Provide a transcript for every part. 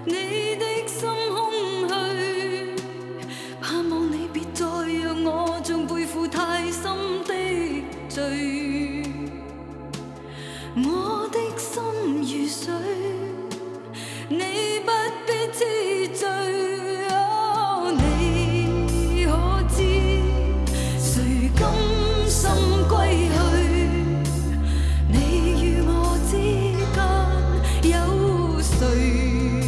你的心空虚，盼望你别再让我像背负太深的罪。我的心如水，你不必知罪。哦，你可知谁甘心归去？你与我之间有谁？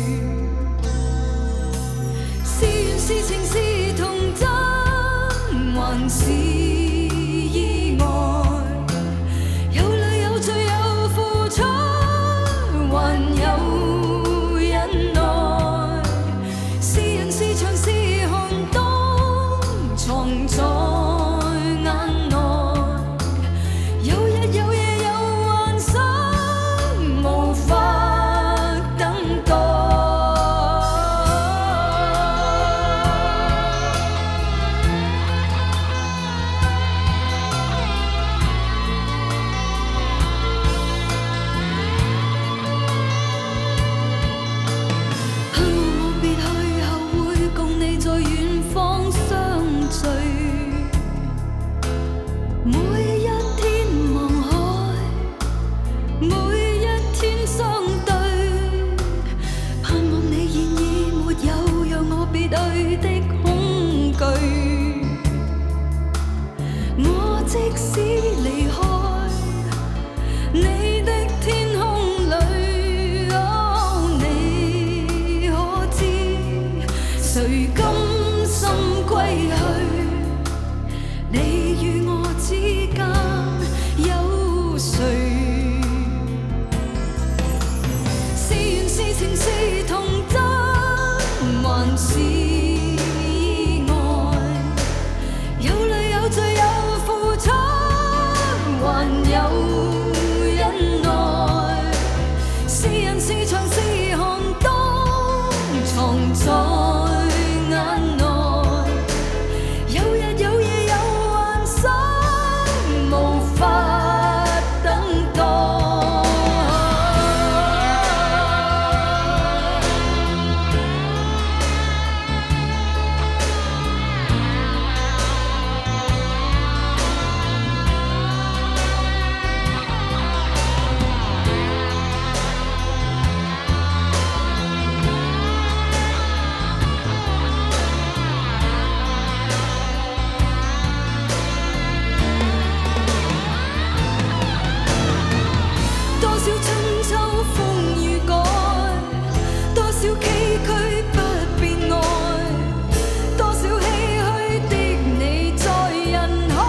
是缘是情是童真，还是意外？有泪有罪有付出，还有忍耐。是人是牆是寒冬，藏在眼內。有日有夜有幻想，無法等待。盼望我別去後會共你在遠方相聚。每一天望海，每一天相對，盼望你現已沒有讓我別去的恐懼。我即使離開你的天空裏，哦，你可知誰甘心歸去？你與我之間有誰？是緣是情是童真，還是意外？有淚有罪有付出，還有忍耐。是人是牆是寒冬，藏在眼內。有日有夜有幻想，無法等待。多少春秋風雨改，多少崎嶇不變愛，多少唏噓的你在人海。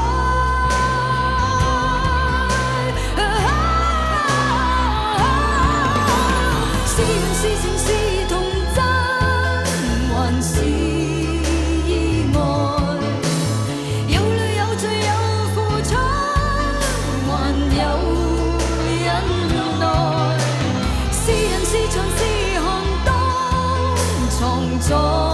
是緣是情是童真，還是意外？有淚有罪有付出，還有忍耐。是人是牆是寒冬，藏在